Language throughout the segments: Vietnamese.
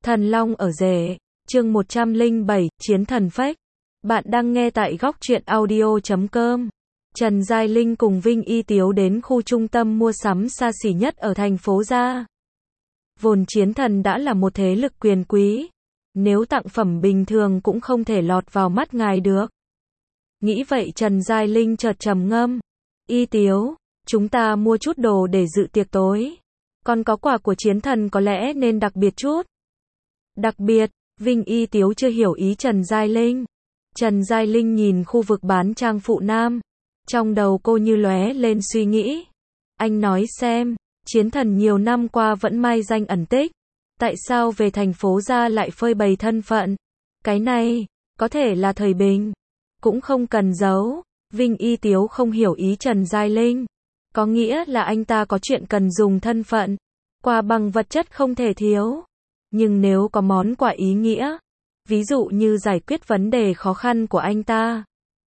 Thần Long ở rể, chương 107, Chiến thần phách. Bạn đang nghe tại góc truyện audio.com. Trần Giai Linh cùng Vinh Y Tiếu đến khu trung tâm mua sắm xa xỉ nhất ở thành phố Gia. Vốn chiến thần đã là một thế lực quyền quý. Nếu tặng phẩm bình thường cũng không thể lọt vào mắt ngài được. Nghĩ vậy Trần Giai Linh chợt trầm ngâm. Y Tiếu, chúng ta mua chút đồ để dự tiệc tối. Còn có quà của chiến thần có lẽ nên đặc biệt chút. Đặc biệt, Vinh Y Tiếu chưa hiểu ý Trần Giai Linh. Trần Giai Linh nhìn khu vực bán trang phụ nam. Trong đầu cô như lóe lên suy nghĩ. Anh nói xem, chiến thần nhiều năm qua vẫn mai danh ẩn tích. Tại sao về thành phố Gia lại phơi bày thân phận? Cái này, có thể là thời bình. Cũng không cần giấu. Vinh Y Tiếu không hiểu ý Trần Giai Linh. Có nghĩa là anh ta có chuyện cần dùng thân phận. Quà bằng vật chất không thể thiếu. Nhưng nếu có món quà ý nghĩa, ví dụ như giải quyết vấn đề khó khăn của anh ta,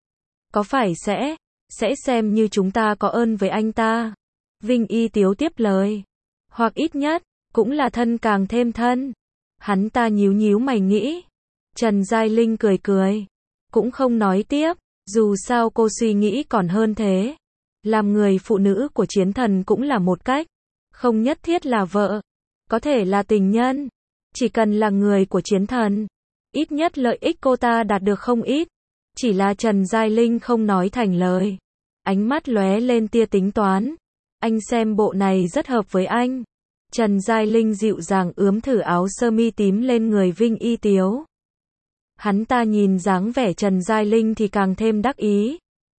có phải sẽ xem như chúng ta có ơn với anh ta? Vinh Y Tiếu tiếp lời. Hoặc ít nhất, cũng là thân càng thêm thân. Hắn ta nhíu nhíu mày nghĩ. Trần Giai Linh cười cười. Cũng không nói tiếp, dù sao cô suy nghĩ còn hơn thế. Làm người phụ nữ của chiến thần cũng là một cách. Không nhất thiết là vợ. Có thể là tình nhân. Chỉ cần là người của chiến thần, ít nhất lợi ích cô ta đạt được không ít. Chỉ là Trần Giai Linh không nói thành lời. Ánh mắt lóe lên tia tính toán. Anh xem bộ này rất hợp với anh. Trần Giai Linh dịu dàng ướm thử áo sơ mi tím lên người Vinh Y Tiếu. Hắn ta nhìn dáng vẻ Trần Giai Linh thì càng thêm đắc ý.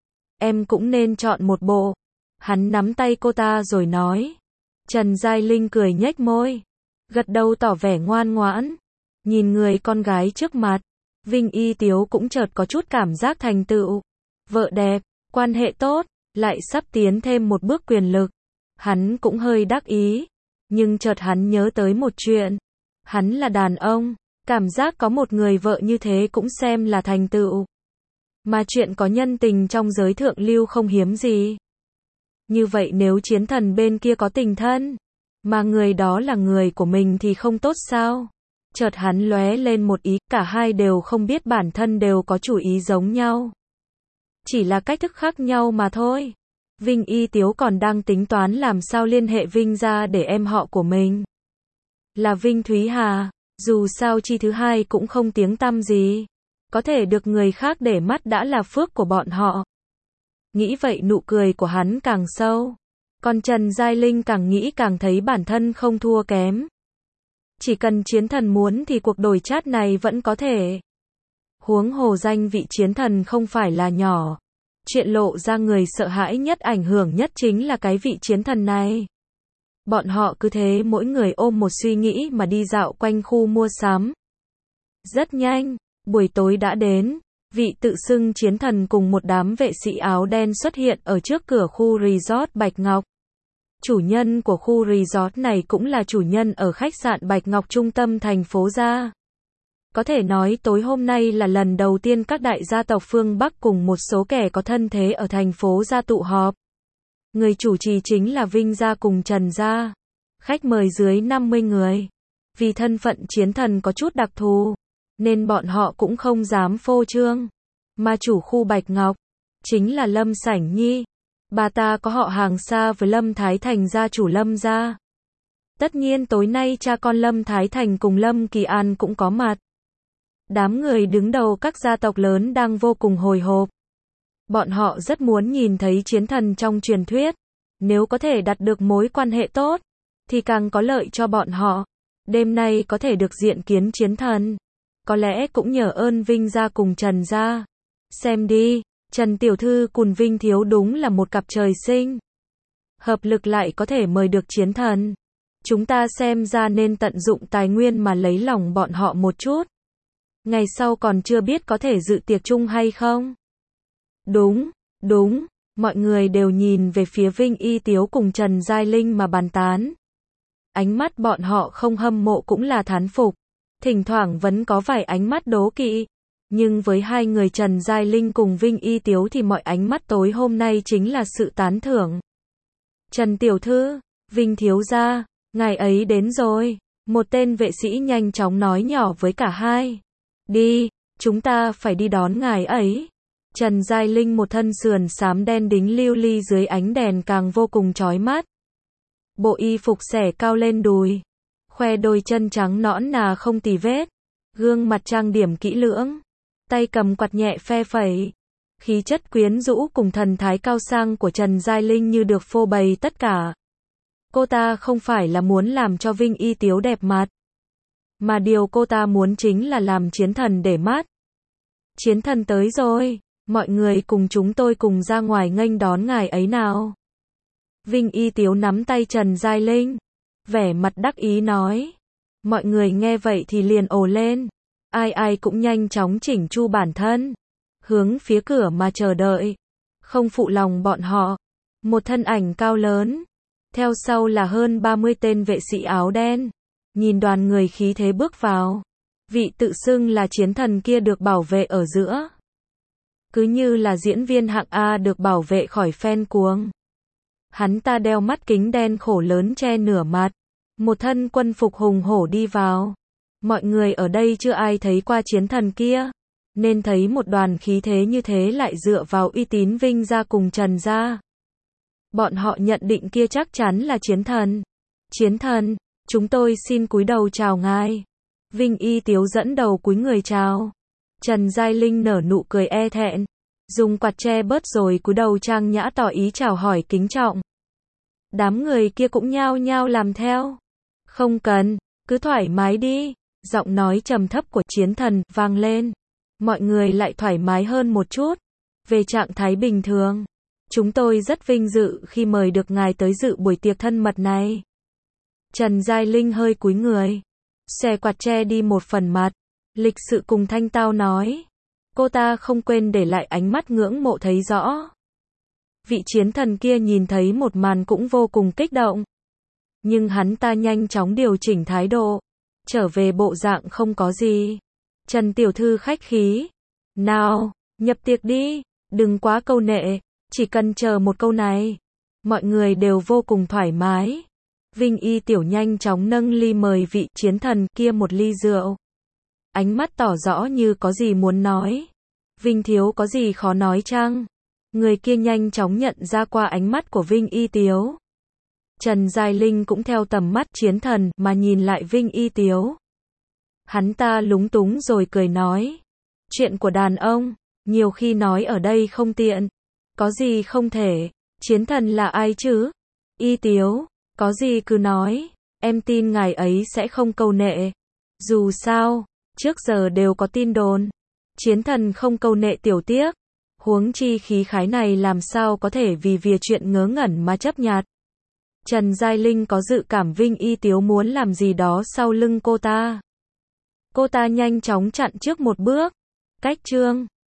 Em cũng nên chọn một bộ. Hắn nắm tay cô ta rồi nói. Trần Giai Linh cười nhếch môi. Gật đầu tỏ vẻ ngoan ngoãn. Nhìn người con gái trước mặt, Vinh Y Tiếu cũng chợt có chút cảm giác thành tựu. Vợ đẹp, quan hệ tốt, lại sắp tiến thêm một bước quyền lực. Hắn cũng hơi đắc ý. Nhưng chợt hắn nhớ tới một chuyện. Hắn là đàn ông, cảm giác có một người vợ như thế cũng xem là thành tựu. Mà chuyện có nhân tình trong giới thượng lưu không hiếm gì. Như vậy nếu chiến thần bên kia có tình thân, mà người đó là người của mình thì không tốt sao? Chợt hắn lóe lên một ý, cả hai đều không biết bản thân đều có chủ ý giống nhau. Chỉ là cách thức khác nhau mà thôi. Vinh Y Tiếu còn đang tính toán làm sao liên hệ Vinh ra để em họ của mình là Vinh Thúy Hà, dù sao chi thứ hai cũng không tiếng tăm gì. Có thể được người khác để mắt đã là phước của bọn họ. Nghĩ vậy nụ cười của hắn càng sâu. Còn Trần Giai Linh càng nghĩ càng thấy bản thân không thua kém. Chỉ cần chiến thần muốn thì cuộc đổi chát này vẫn có thể. Huống hồ danh vị chiến thần không phải là nhỏ. Chuyện lộ ra người sợ hãi nhất ảnh hưởng nhất chính là cái vị chiến thần này. Bọn họ cứ thế mỗi người ôm một suy nghĩ mà đi dạo quanh khu mua sắm. Rất nhanh, buổi tối đã đến. Vị tự xưng chiến thần cùng một đám vệ sĩ áo đen xuất hiện ở trước cửa khu resort Bạch Ngọc. Chủ nhân của khu resort này cũng là chủ nhân ở khách sạn Bạch Ngọc trung tâm thành phố Gia. Có thể nói tối hôm nay là lần đầu tiên các đại gia tộc phương Bắc cùng một số kẻ có thân thế ở thành phố Gia tụ họp. Người chủ trì chính là Vinh Gia cùng Trần Gia. Khách mời dưới 50 người. Vì thân phận chiến thần có chút đặc thù, nên bọn họ cũng không dám phô trương. Mà chủ khu Bạch Ngọc chính là Lâm Sảnh Nhi. Bà ta có họ hàng xa với Lâm Thái Thành gia chủ Lâm gia. Tất nhiên tối nay cha con Lâm Thái Thành cùng Lâm Kỳ An cũng có mặt. Đám người đứng đầu các gia tộc lớn đang vô cùng hồi hộp. Bọn họ rất muốn nhìn thấy chiến thần trong truyền thuyết. Nếu có thể đặt được mối quan hệ tốt, thì càng có lợi cho bọn họ. Đêm nay có thể được diện kiến chiến thần. Có lẽ cũng nhờ ơn Vinh gia cùng Trần gia. Xem đi, Trần Tiểu Thư cùng Vinh Thiếu đúng là một cặp trời sinh. Hợp lực lại có thể mời được chiến thần. Chúng ta xem ra nên tận dụng tài nguyên mà lấy lòng bọn họ một chút. Ngày sau còn chưa biết có thể dự tiệc chung hay không. Đúng, mọi người đều nhìn về phía Vinh Y Tiếu cùng Trần Giai Linh mà bàn tán. Ánh mắt bọn họ không hâm mộ cũng là thán phục. Thỉnh thoảng vẫn có vài ánh mắt đố kỵ. Nhưng với hai người Trần Giai Linh cùng Vinh Y Tiếu thì mọi ánh mắt tối hôm nay chính là sự tán thưởng. Trần Tiểu Thư, Vinh Thiếu gia, ngài ấy đến rồi. Một tên vệ sĩ nhanh chóng nói nhỏ với cả hai. Đi, chúng ta phải đi đón ngài ấy. Trần Giai Linh một thân sườn xám đen đính lưu ly dưới ánh đèn càng vô cùng chói mắt. Bộ y phục xẻ cao lên đùi, khoe đôi chân trắng nõn nà không tì vết, gương mặt trang điểm kỹ lưỡng, tay cầm quạt nhẹ phe phẩy. Khí chất quyến rũ cùng thần thái cao sang của Trần Giai Linh như được phô bày tất cả. Cô ta không phải là muốn làm cho Vinh Y Tiếu đẹp mặt, mà điều cô ta muốn chính là làm chiến thần để mắt. Chiến thần tới rồi, mọi người cùng chúng tôi cùng ra ngoài nghênh đón ngài ấy nào. Vinh Y Tiếu nắm tay Trần Giai Linh, vẻ mặt đắc ý nói. Mọi người nghe vậy thì liền ồ lên, ai ai cũng nhanh chóng chỉnh chu bản thân, hướng phía cửa mà chờ đợi. Không phụ lòng bọn họ, một thân ảnh cao lớn, theo sau là hơn 30 tên vệ sĩ áo đen. Nhìn đoàn người khí thế bước vào, vị tự xưng là chiến thần kia được bảo vệ ở giữa. Cứ như là diễn viên hạng A được bảo vệ khỏi fan cuồng. Hắn ta đeo mắt kính đen khổ lớn che nửa mặt, một thân quân phục hùng hổ đi vào. Mọi người ở đây chưa ai thấy qua chiến thần kia, nên thấy một đoàn khí thế như thế lại dựa vào uy tín Vinh gia cùng Trần gia. Bọn họ nhận định kia chắc chắn là chiến thần. Chiến thần, chúng tôi xin cúi đầu chào ngài. Vinh Y Tiếu dẫn đầu cúi người chào. Trần Giai Linh nở nụ cười e thẹn, dùng quạt che bớt rồi cúi đầu trang nhã tỏ ý chào hỏi kính trọng. Đám người kia cũng nhao nhao làm theo. Không cần, cứ thoải mái đi. Giọng nói trầm thấp của chiến thần vang lên. Mọi người lại thoải mái hơn một chút. Về trạng thái bình thường, chúng tôi rất vinh dự khi mời được ngài tới dự buổi tiệc thân mật này. Trần Giai Linh hơi cúi người, xòe quạt che đi một phần mặt, lịch sự cùng thanh tao nói. Cô ta không quên để lại ánh mắt ngưỡng mộ thấy rõ. Vị chiến thần kia nhìn thấy một màn cũng vô cùng kích động. Nhưng hắn ta nhanh chóng điều chỉnh thái độ, trở về bộ dạng không có gì. Trần tiểu thư khách khí. Nào, nhập tiệc đi, đừng quá câu nệ, chỉ cần chờ một câu này. Mọi người đều vô cùng thoải mái. Vinh Y Tiểu nhanh chóng nâng ly mời vị chiến thần kia một ly rượu. Ánh mắt tỏ rõ như có gì muốn nói. Vinh thiếu có gì khó nói chăng? Người kia nhanh chóng nhận ra qua ánh mắt của Vinh Y Tiếu. Trần Giai Linh cũng theo tầm mắt chiến thần mà nhìn lại Vinh Y Tiếu. Hắn ta lúng túng rồi cười nói. Chuyện của đàn ông, nhiều khi nói ở đây không tiện. Có gì không thể, chiến thần là ai chứ? Y Tiếu, có gì cứ nói, em tin ngài ấy sẽ không câu nệ. Dù sao, trước giờ đều có tin đồn. Chiến thần không câu nệ tiểu tiếc. Huống chi khí khái này làm sao có thể vì chuyện ngớ ngẩn mà chấp nhặt. Trần Giai Linh có dự cảm Vinh Y Tiếu muốn làm gì đó sau lưng cô ta. Cô ta nhanh chóng chặn trước một bước. Cách trương.